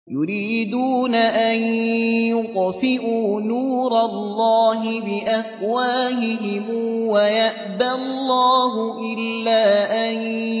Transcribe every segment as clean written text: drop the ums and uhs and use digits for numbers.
يريدون أن يطفئوا نور الله بأفواههم ويأبى الله إلا أن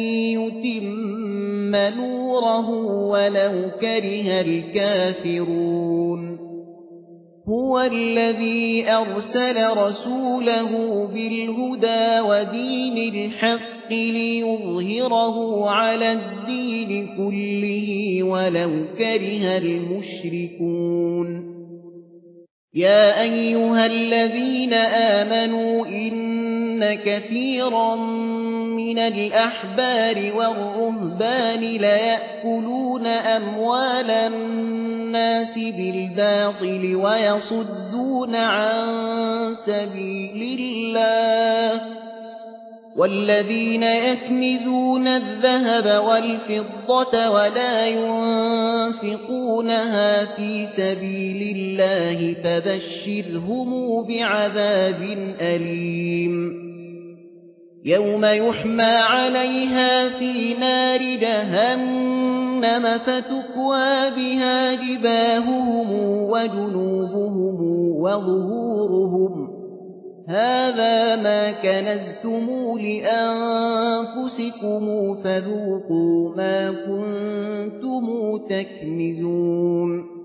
يتم نوره ولو كره الكافرون هو الذي أرسل رسوله بالهدى ودين الحق ليظهره على الدين كله ولو كره المشركون يا أيها الذين آمنوا إن كثيرا من الأحبار والرهبان ليأكلون أموال الناس بالباطل ويصدون عن سبيل الله والذين يكنزون الذهب والفضة ولا ينفقونها في سبيل الله فبشرهم بعذاب أليم يوم يحمى عليها في نار جهنم فتكوى بها جباههم وجنوبهم وظهورهم هذا ما كنزتم لأنفسكم فذوقوا ما كنتم تكنزون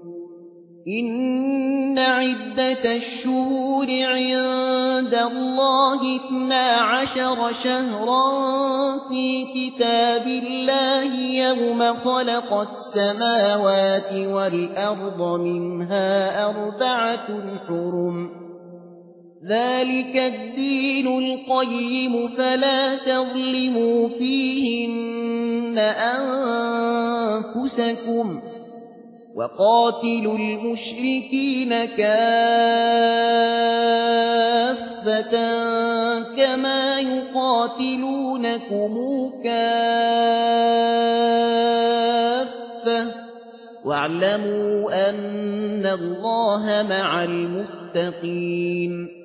إن عدة الشهور عند الله 12 شهرا في كتاب الله يوم خلق السماوات والأرض منها 4 حرم ذلك الدين القيم فلا تظلموا فيهن أنفسكم وقاتلوا المشركين كافة كما يقاتلونكم كافة واعلموا أن الله مع المتقين